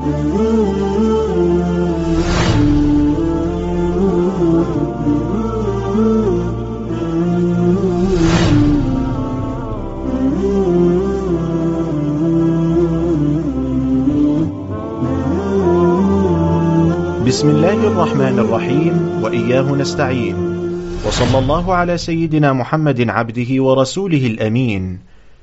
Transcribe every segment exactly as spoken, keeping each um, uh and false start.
بسم الله الرحمن الرحيم، وإياه نستعين، وصلى الله على سيدنا محمد عبده ورسوله الأمين.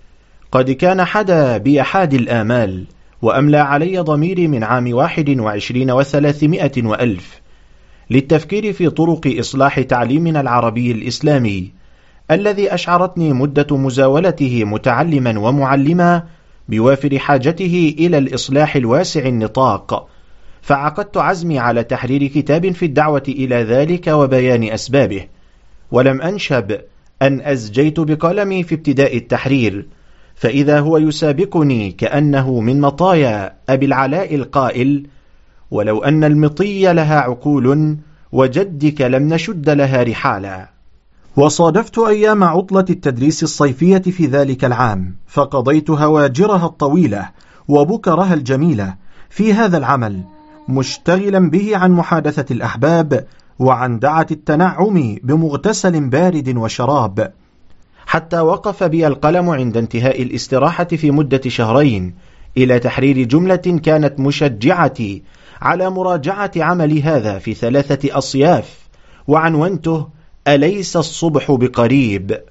قد كان حدا بي أحد الآمال، وأملى علي ضميري من عام واحد وعشرين وثلاثمائة وألف للتفكير في طرق إصلاح تعليمنا العربي الإسلامي، الذي أشعرتني مدة مزاولته متعلما ومعلما بوافر حاجته إلى الإصلاح الواسع النطاق، فعقدت عزمي على تحرير كتاب في الدعوة إلى ذلك وبيان أسبابه. ولم أنشب أن أزجيت بقلمي في ابتداء التحرير، فإذا هو يسابقني كأنه من مطايا أبي العلاء القائل: ولو أن المطي لها عقول وجدك لم نشد لها رحالا. وصادفت أيام عطلة التدريس الصيفية في ذلك العام، فقضيت هواجرها الطويلة وبكرها الجميلة في هذا العمل، مشتغلا به عن محادثة الأحباب وعن دعة التنعم بمغتسل بارد وشراب، حتى وقف بي القلم عند انتهاء الاستراحة في مدة شهرين إلى تحرير جملة كانت مشجعتي على مراجعة عملي هذا في ثلاثة أصياف، وعنونته: أليس الصبح بقريب؟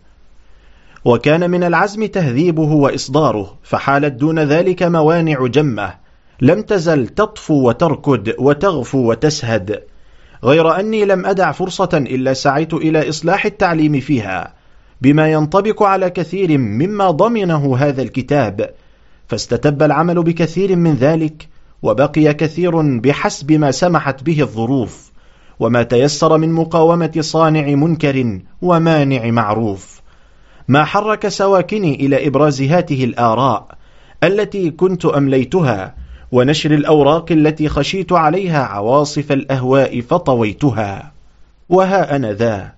وكان من العزم تهذيبه وإصداره، فحالت دون ذلك موانع جمة لم تزل تطفو وتركض وتغفو وتسهد، غير أني لم أدع فرصة إلا سعيت إلى إصلاح التعليم فيها بما ينطبق على كثير مما ضمنه هذا الكتاب، فاستتب العمل بكثير من ذلك، وبقي كثير بحسب ما سمحت به الظروف، وما تيسر من مقاومة صانع منكر ومانع معروف. ما حرك سواكني إلى إبراز هذه الآراء التي كنت أمليتها، ونشر الأوراق التي خشيت عليها عواصف الأهواء فطويتها. وها أنا ذا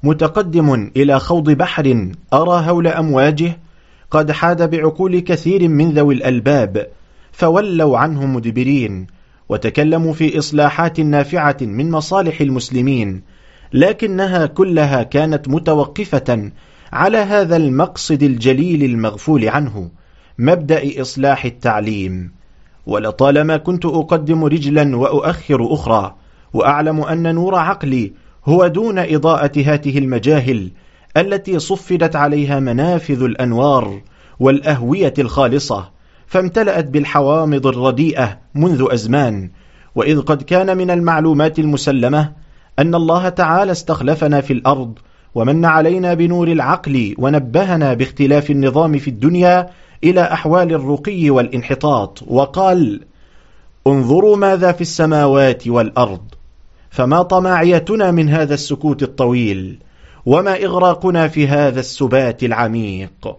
متقدم إلى خوض بحر أرى هول أمواجه قد حاد بعقول كثير من ذوي الألباب، فولوا عنه مدبرين وتكلموا في إصلاحات نافعة من مصالح المسلمين، لكنها كلها كانت متوقفة على هذا المقصد الجليل المغفول عنه، مبدأ إصلاح التعليم. ولطالما كنت أقدم رجلا وأؤخر أخرى، وأعلم أن نور عقلي هو دون إضاءة هذه المجاهل التي صفدت عليها منافذ الأنوار والأهوية الخالصة، فامتلأت بالحوامض الرديئة منذ أزمان. وإذ قد كان من المعلومات المسلمة أن الله تعالى استخلفنا في الأرض ومن علينا بنور العقل، ونبهنا باختلاف النظام في الدنيا إلى أحوال الرقي والانحطاط، وقال: انظروا ماذا في السماوات والأرض، فما طماعيتنا من هذا السكوت الطويل، وما إغراقنا في هذا السبات العميق.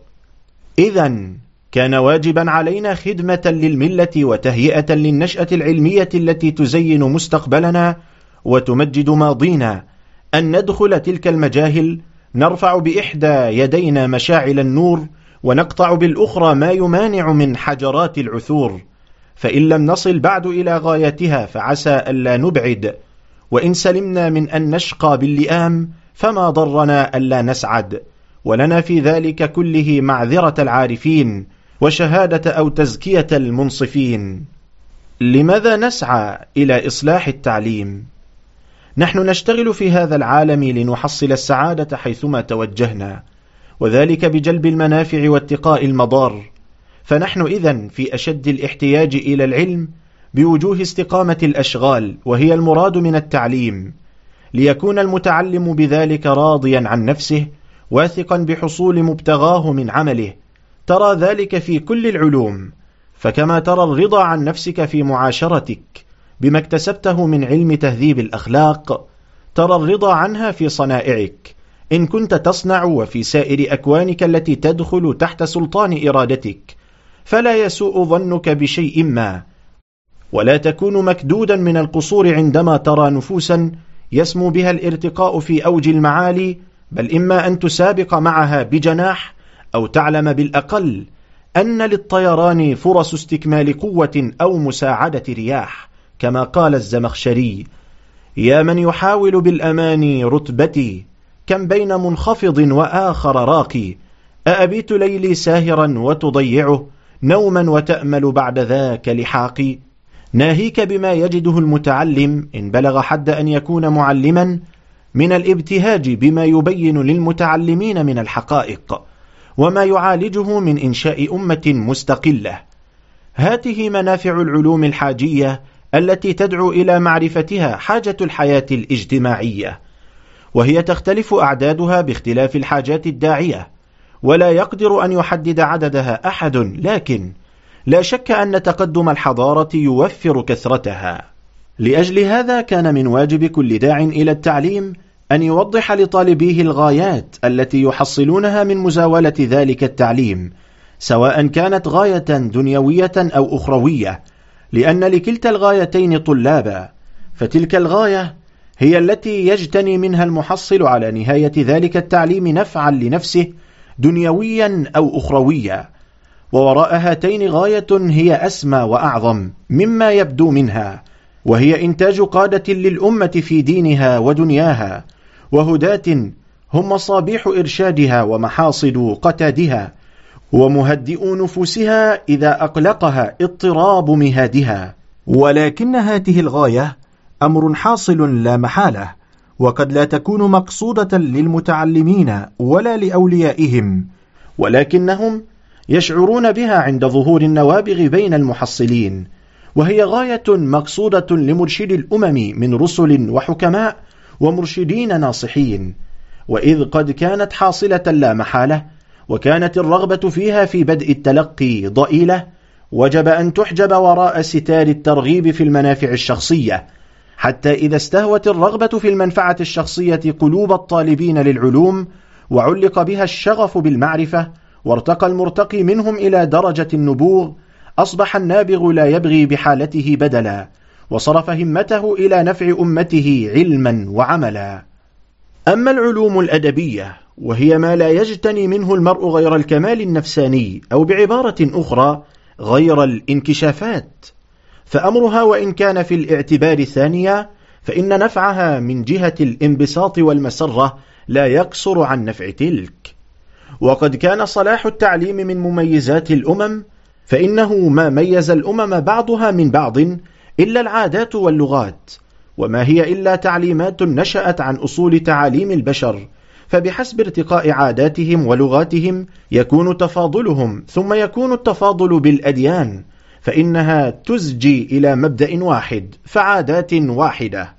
إذن كان واجبا علينا خدمة للملة وتهيئة للنشأة العلمية التي تزين مستقبلنا وتمجد ماضينا، أن ندخل تلك المجاهل نرفع بإحدى يدينا مشاعل النور، ونقطع بالأخرى ما يمانع من حجرات العثور، فإن لم نصل بعد إلى غايتها فعسى ألا نبعد، وإن سلمنا من أن نشقى باللئام فما ضرنا ألا نسعد، ولنا في ذلك كله معذرة العارفين وشهادة أو تزكية المنصفين. لماذا نسعى إلى إصلاح التعليم؟ نحن نشتغل في هذا العالم لنحصل السعادة حيثما توجهنا، وذلك بجلب المنافع واتقاء المضار، فنحن إذن في أشد الاحتياج إلى العلم بوجوه استقامة الأشغال، وهي المراد من التعليم، ليكون المتعلم بذلك راضيا عن نفسه واثقا بحصول مبتغاه من عمله. ترى ذلك في كل العلوم، فكما ترى الرضا عن نفسك في معاشرتك بما اكتسبته من علم تهذيب الأخلاق، ترى الرضا عنها في صنائعك إن كنت تصنع، وفي سائر أكوانك التي تدخل تحت سلطان إرادتك، فلا يسوء ظنك بشيء ما، ولا تكون مكدودا من القصور عندما ترى نفوسا يسمو بها الارتقاء في أوج المعالي، بل إما أن تسابق معها بجناح أو تعلم بالأقل أن للطيران فرص استكمال قوة أو مساعدة رياح، كما قال الزمخشري: يا من يحاول بالأمان رتبتي، كم بين منخفض وآخر راقي، أأبيت ليلي ساهرا وتضيعه، نوما وتأمل بعد ذاك لحاقي. ناهيك بما يجده المتعلم إن بلغ حد أن يكون معلما من الابتهاج بما يبين للمتعلمين من الحقائق، وما يعالجه من إنشاء أمة مستقلة. هاته منافع العلوم الحاجية التي تدعو إلى معرفتها حاجة الحياة الاجتماعية، وهي تختلف أعدادها باختلاف الحاجات الداعية، ولا يقدر أن يحدد عددها أحد، لكن لا شك أن تقدم الحضارة يوفر كثرتها. لأجل هذا كان من واجب كل داع إلى التعليم أن يوضح لطالبيه الغايات التي يحصلونها من مزاولة ذلك التعليم، سواء كانت غاية دنيوية أو أخروية، لأن لكلتا الغايتين طلابا، فتلك الغاية هي التي يجتني منها المحصل على نهاية ذلك التعليم نفعا لنفسه دنيويا أو أخرويا، ووراء هاتين غاية هي أسمى وأعظم مما يبدو منها، وهي إنتاج قادة للأمة في دينها ودنياها، وهداة هم مصابيح إرشادها ومحاصد قتادها، ومهدئو نفوسها إذا أقلقها اضطراب مهادها. ولكن هذه الغاية أمر حاصل لا محالة، وقد لا تكون مقصودة للمتعلمين ولا لأوليائهم، ولكنهم يشعرون بها عند ظهور النوابغ بين المحصلين، وهي غاية مقصودة لمرشد الأمم من رسل وحكماء ومرشدين ناصحين. وإذ قد كانت حاصلة لا محالة، وكانت الرغبة فيها في بدء التلقي ضئيلة، وجب أن تحجب وراء ستار الترغيب في المنافع الشخصية، حتى إذا استهوت الرغبة في المنفعة الشخصية قلوب الطالبين للعلوم، وعلق بها الشغف بالمعرفة، وارتقى المرتقي منهم إلى درجة النبوغ، أصبح النابغ لا يبغي بحالته بدلا، وصرف همته إلى نفع أمته علما وعملا. أما العلوم الأدبية، وهي ما لا يجتني منه المرء غير الكمال النفساني، أو بعبارة أخرى غير الانكشافات، فأمرها وإن كان في الاعتبار الثانية، فإن نفعها من جهة الانبساط والمسرة لا يقصر عن نفع تلك. وقد كان صلاح التعليم من مميزات الأمم، فإنه ما ميز الأمم بعضها من بعض إلا العادات واللغات، وما هي إلا تعليمات نشأت عن أصول تعاليم البشر، فبحسب ارتقاء عاداتهم ولغاتهم يكون تفاضلهم، ثم يكون التفاضل بالأديان، فإنها تزجي إلى مبدأ واحد فعادات واحدة.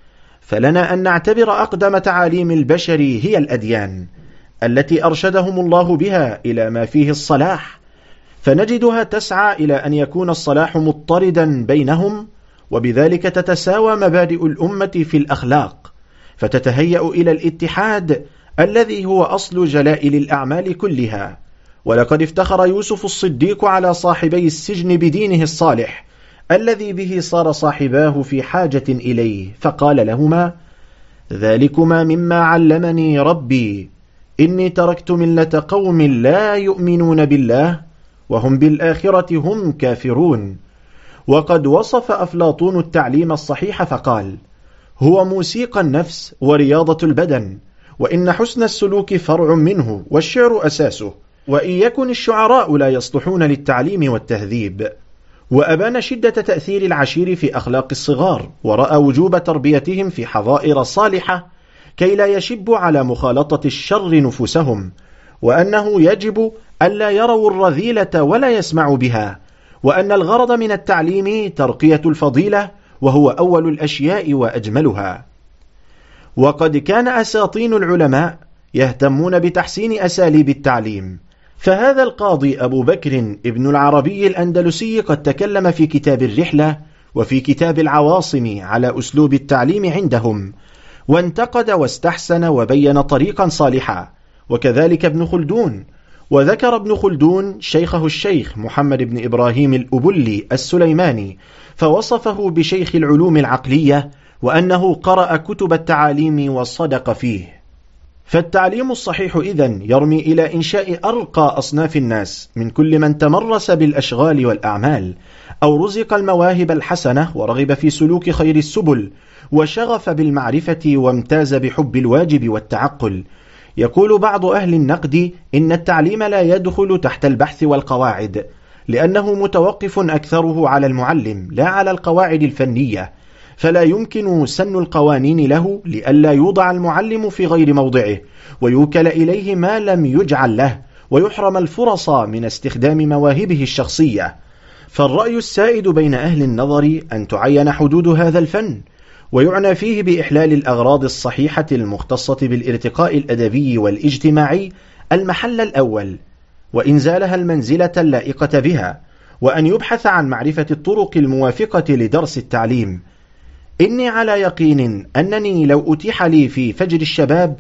فلنا أن نعتبر أقدم تعاليم البشر هي الأديان التي أرشدهم الله بها إلى ما فيه الصلاح، فنجدها تسعى إلى أن يكون الصلاح مضطردا بينهم، وبذلك تتساوى مبادئ الأمة في الأخلاق، فتتهيأ إلى الاتحاد الذي هو أصل جلائل الأعمال كلها. ولقد افتخر يوسف الصديق على صاحبي السجن بدينه الصالح الذي به صار صاحباه في حاجة إليه، فقال لهما: ذلكما مما علمني ربي، إني تركت ملة قوم لا يؤمنون بالله وهم بالآخرة هم كافرون. وقد وصف أفلاطون التعليم الصحيح فقال: هو موسيقى النفس ورياضة البدن، وإن حسن السلوك فرع منه والشعر أساسه، وإن يكن الشعراء لا يصلحون للتعليم والتهذيب. وأبان شدة تأثير العشير في أخلاق الصغار، ورأى وجوب تربيتهم في حظائر صالحة كي لا يشبوا على مخالطة الشر نفوسهم، وأنه يجب ألا يروا الرذيلة ولا يسمعوا بها، وأن الغرض من التعليم ترقية الفضيلة، وهو أول الأشياء وأجملها. وقد كان أساطين العلماء يهتمون بتحسين أساليب التعليم، فهذا القاضي أبو بكر ابن العربي الأندلسي قد تكلم في كتاب الرحلة وفي كتاب العواصم على أسلوب التعليم عندهم، وانتقد واستحسن وبين طريقا صالحا، وكذلك ابن خلدون. وذكر ابن خلدون شيخه الشيخ محمد بن إبراهيم الأبلي السليماني، فوصفه بشيخ العلوم العقلية، وأنه قرأ كتب التعاليم وصدق فيه. فالتعليم الصحيح إذن يرمي إلى إنشاء أرقى أصناف الناس من كل من تمرس بالأشغال والأعمال، أو رزق المواهب الحسنة ورغب في سلوك خير السبل، وشغف بالمعرفة وامتاز بحب الواجب والتعقل. يقول بعض أهل النقد إن التعليم لا يدخل تحت البحث والقواعد، لأنه متوقف أكثره على المعلم لا على القواعد الفنية، فلا يمكن سن القوانين له لئلا يوضع المعلم في غير موضعه ويوكل إليه ما لم يجعل له، ويحرم الفرص من استخدام مواهبه الشخصية. فالرأي السائد بين أهل النظر أن تعين حدود هذا الفن، ويعنى فيه بإحلال الأغراض الصحيحة المختصة بالارتقاء الأدبي والاجتماعي المحل الأول، وإنزالها المنزلة اللائقة بها، وأن يبحث عن معرفة الطرق الموافقة لدرس التعليم. إني على يقين أنني لو أتيح لي في فجر الشباب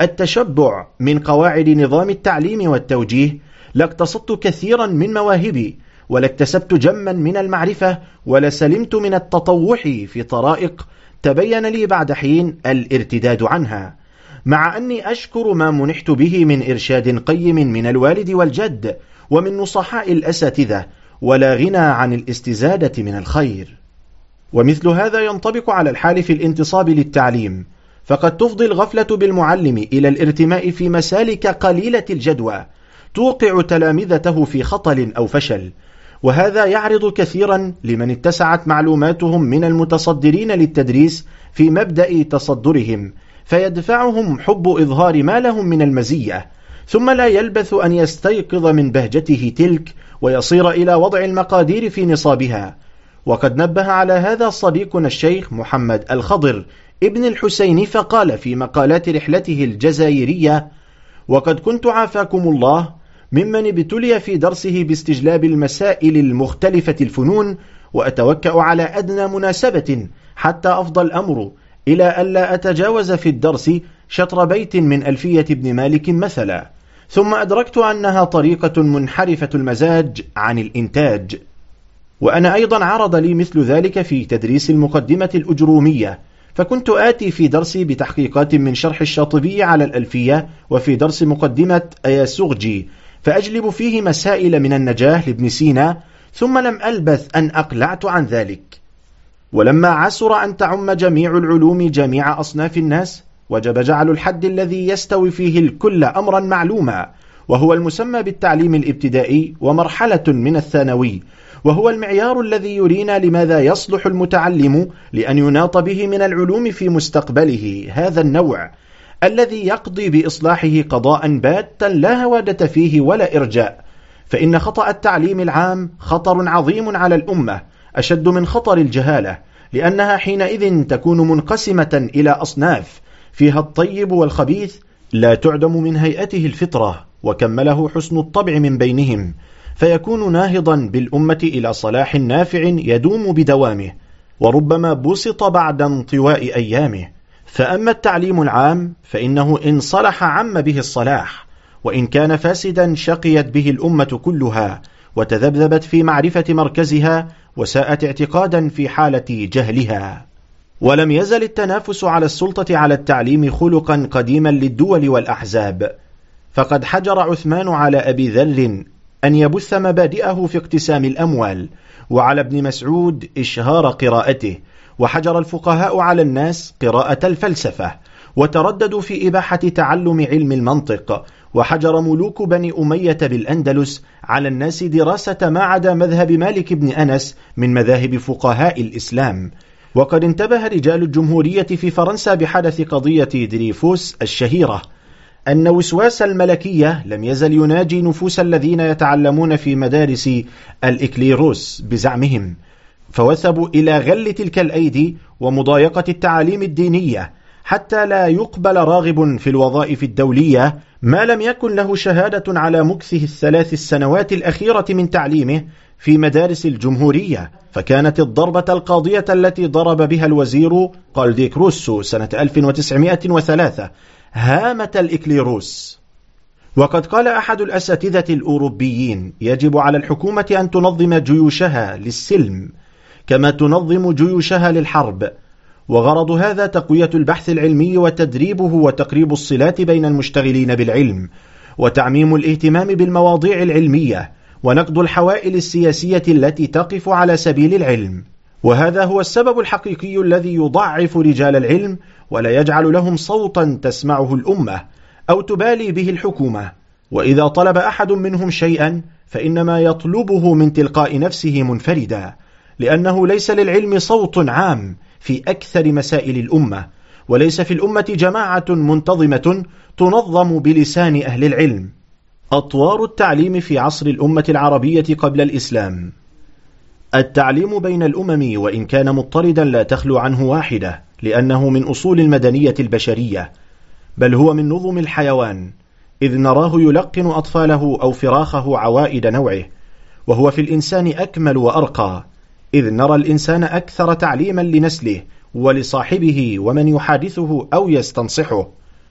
التشبع من قواعد نظام التعليم والتوجيه لاقتصدت كثيرا من مواهبي، ولاكتسبت جما من المعرفة، ولسلمت من التطوح في طرائق تبين لي بعد حين الارتداد عنها، مع أني أشكر ما منحت به من إرشاد قيم من الوالد والجد ومن نصحاء الأساتذة، ولا غنى عن الاستزادة من الخير. ومثل هذا ينطبق على الحال في الانتصاب للتعليم، فقد تفضي الغفلة بالمعلم إلى الارتماء في مسالك قليلة الجدوى توقع تلامذته في خطل أو فشل، وهذا يعرض كثيرا لمن اتسعت معلوماتهم من المتصدرين للتدريس في مبدأ تصدرهم، فيدفعهم حب إظهار ما لهم من المزية، ثم لا يلبث أن يستيقظ من بهجته تلك ويصير إلى وضع المقادير في نصابها. وقد نبه على هذا صديقنا الشيخ محمد الخضر ابن الحسين، فقال في مقالات رحلته الجزائرية: وقد كنت عافاكم الله ممن ابتلي في درسه باستجلاب المسائل المختلفة الفنون، وأتوكأ على أدنى مناسبة حتى أفضى الأمر إلى ألا أتجاوز في الدرس شطر بيت من ألفية ابن مالك مثلا، ثم أدركت أنها طريقة منحرفة المزاج عن الإنتاج. وأنا أيضا عرض لي مثل ذلك في تدريس المقدمة الأجرومية، فكنت آتي في درسي بتحقيقات من شرح الشاطبي على الألفية، وفي درس مقدمة أياسوغجي فأجلب فيه مسائل من النجاة لابن سينا، ثم لم ألبث أن أقلعت عن ذلك. ولما عسر أن تعم جميع العلوم جميع أصناف الناس، وجب جعل الحد الذي يستوي فيه الكل أمرا معلوما، وهو المسمى بالتعليم الابتدائي ومرحلة من الثانوي، وهو المعيار الذي يرينا لماذا يصلح المتعلم لأن يناط به من العلوم في مستقبله هذا النوع الذي يقضي بإصلاحه قضاء باتا لا هوادة فيه ولا إرجاء. فإن خطأ التعليم العام خطر عظيم على الأمة، أشد من خطر الجهالة، لأنها حينئذ تكون منقسمة إلى أصناف فيها الطيب والخبيث لا تعدم من هيئته الفطرة، وكمله حسن الطبع من بينهم، فيكون ناهضا بالأمة إلى صلاح نافع يدوم بدوامه، وربما بسط بعد انطواء أيامه. فأما التعليم العام فإنه إن صلح عم به الصلاح، وإن كان فاسدا شقيت به الأمة كلها، وتذبذبت في معرفة مركزها، وساءت اعتقادا في حالة جهلها. ولم يزل التنافس على السلطة على التعليم خلقا قديما للدول والأحزاب، فقد حجر عثمان على أبي ذر أن يبث مبادئه في اقتسام الأموال، وعلى ابن مسعود إشهار قراءته، وحجر الفقهاء على الناس قراءة الفلسفة، وترددوا في إباحة تعلم علم المنطق، وحجر ملوك بني أمية بالأندلس على الناس دراسة ما عدا مذهب مالك بن أنس من مذاهب فقهاء الإسلام. وقد انتبه رجال الجمهورية في فرنسا بحدث قضية دريفوس الشهيرة، أن وسواس الملكية لم يزل يناجي نفوس الذين يتعلمون في مدارس الإكليروس بزعمهم، فوثبوا إلى غل تلك الأيدي ومضايقة التعاليم الدينية، حتى لا يقبل راغب في الوظائف الدولية ما لم يكن له شهادة على مكثه الثلاث السنوات الأخيرة من تعليمه في مدارس الجمهورية. فكانت الضربة القاضية التي ضرب بها الوزير قالديك روسو سنة ألف وتسعمائة وثلاثة هامة الإكليروس. وقد قال أحد الأساتذة الأوروبيين: يجب على الحكومة أن تنظم جيوشها للسلم كما تنظم جيوشها للحرب، وغرض هذا تقوية البحث العلمي وتدريبه وتقريب الصلات بين المشتغلين بالعلم، وتعميم الاهتمام بالمواضيع العلمية، ونقد الحوائل السياسية التي تقف على سبيل العلم. وهذا هو السبب الحقيقي الذي يضعف رجال العلم ولا يجعل لهم صوتا تسمعه الأمة أو تبالي به الحكومة. وإذا طلب أحد منهم شيئا فإنما يطلبه من تلقاء نفسه منفردا، لأنه ليس للعلم صوت عام في أكثر مسائل الأمة، وليس في الأمة جماعة منتظمة تنظم بلسان أهل العلم. أطوار التعليم في عصر الأمة العربية قبل الإسلام. التعليم بين الأمم وإن كان مضطردا لا تخلو عنه واحدة، لأنه من أصول المدنية البشرية، بل هو من نظم الحيوان، إذ نراه يلقن أطفاله أو فراخه عوائد نوعه، وهو في الإنسان أكمل وأرقى، إذ نرى الإنسان أكثر تعليما لنسله ولصاحبه ومن يحادثه أو يستنصحه.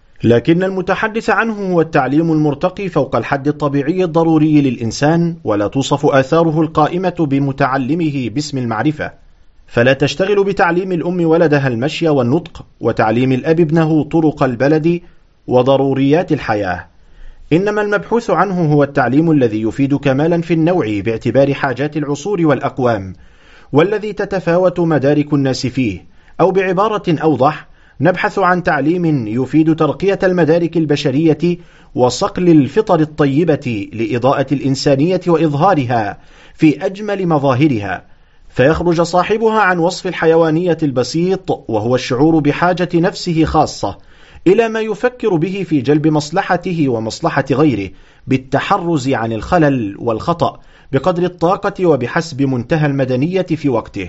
لكن المتحدث عنه هو التعليم المرتقي فوق الحد الطبيعي الضروري للإنسان، ولا توصف آثاره القائمة بمتعلمه باسم المعرفة، فلا تشتغل بتعليم الأم ولدها المشي والنطق، وتعليم الأب ابنه طرق البلد وضروريات الحياة. إنما المبحوث عنه هو التعليم الذي يفيد كمالا في النوع باعتبار حاجات العصور والأقوام، والذي تتفاوت مدارك الناس فيه، أو بعبارة أوضح، نبحث عن تعليم يفيد ترقية المدارك البشرية وصقل الفطر الطيبة لإضاءة الإنسانية وإظهارها في أجمل مظاهرها، فيخرج صاحبها عن وصف الحيوانية البسيط، وهو الشعور بحاجة نفسه خاصة إلى ما يفكر به في جلب مصلحته ومصلحة غيره، بالتحرز عن الخلل والخطأ بقدر الطاقة وبحسب منتهى المدنية في وقته.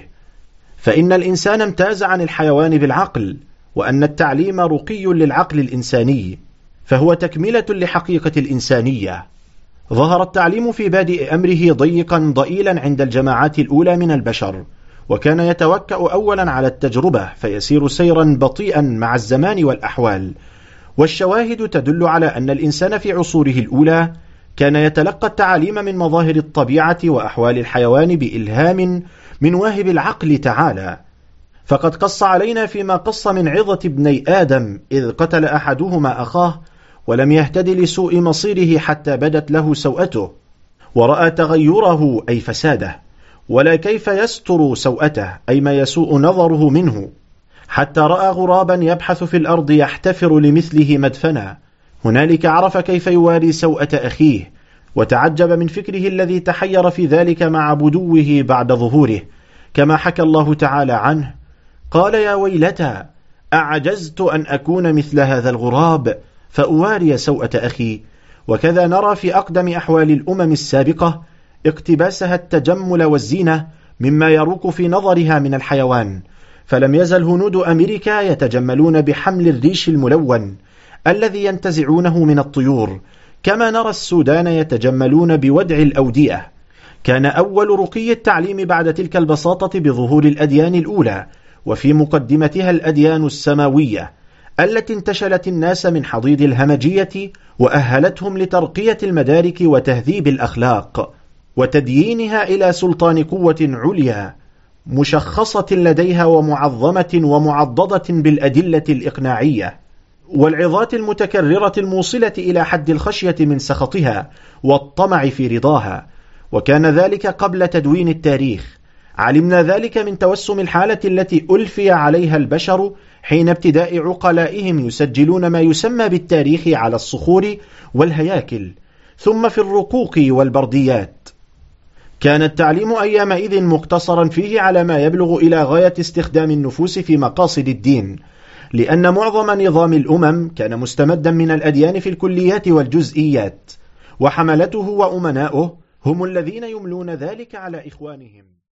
فإن الإنسان امتاز عن الحيوان بالعقل، وأن التعليم رقي للعقل الإنساني، فهو تكملة لحقيقة الإنسانية. ظهر التعليم في بادئ أمره ضيقا ضئيلا عند الجماعات الأولى من البشر، وكان يتوكأ أولا على التجربة فيسير سيرا بطيئا مع الزمان والأحوال. والشواهد تدل على أن الإنسان في عصوره الأولى كان يتلقى التعاليم من مظاهر الطبيعة وأحوال الحيوان بإلهام من واهب العقل تعالى. فقد قص علينا فيما قص من عظة ابني آدم إذ قتل أحدهما أخاه ولم يهتد لسوء مصيره حتى بدت له سوءته، ورأى تغيره أي فساده، ولا كيف يستر سوءته أي ما يسوء نظره منه، حتى رأى غرابا يبحث في الأرض يحتفر لمثله مدفنا، هنالك عرف كيف يواري سوءة أخيه، وتعجب من فكره الذي تحير في ذلك مع بدوه بعد ظهوره، كما حكى الله تعالى عنه: قال يا ويلتى أعجزت أن أكون مثل هذا الغراب فأواري سوءة أخي. وكذا نرى في أقدم أحوال الأمم السابقة اقتباسها التجمل والزينة مما يروق في نظرها من الحيوان، فلم يزل هنود أمريكا يتجملون بحمل الريش الملون الذي ينتزعونه من الطيور، كما نرى السودان يتجملون بودع الأودية. كان أول رقي التعليم بعد تلك البساطة بظهور الأديان الأولى، وفي مقدمتها الأديان السماوية التي انتشلت الناس من حضيض الهمجية وأهلتهم لترقية المدارك وتهذيب الأخلاق وتديينها إلى سلطان قوة عليا مشخصة لديها ومعظمة ومعضدة بالأدلة الإقناعية والعظات المتكررة الموصلة إلى حد الخشية من سخطها والطمع في رضاها. وكان ذلك قبل تدوين التاريخ. علمنا ذلك من توسم الحالة التي ألفي عليها البشر حين ابتداء عقلائهم يسجلون ما يسمى بالتاريخ على الصخور والهياكل، ثم في الرقوق والبرديات. كان التعليم أيامئذ مقتصرا فيه على ما يبلغ إلى غاية استخدام النفوس في مقاصد الدين، لأن معظم نظام الأمم كان مستمدا من الأديان في الكليات والجزئيات، وحملته وأمناؤه هم الذين يملون ذلك على إخوانهم.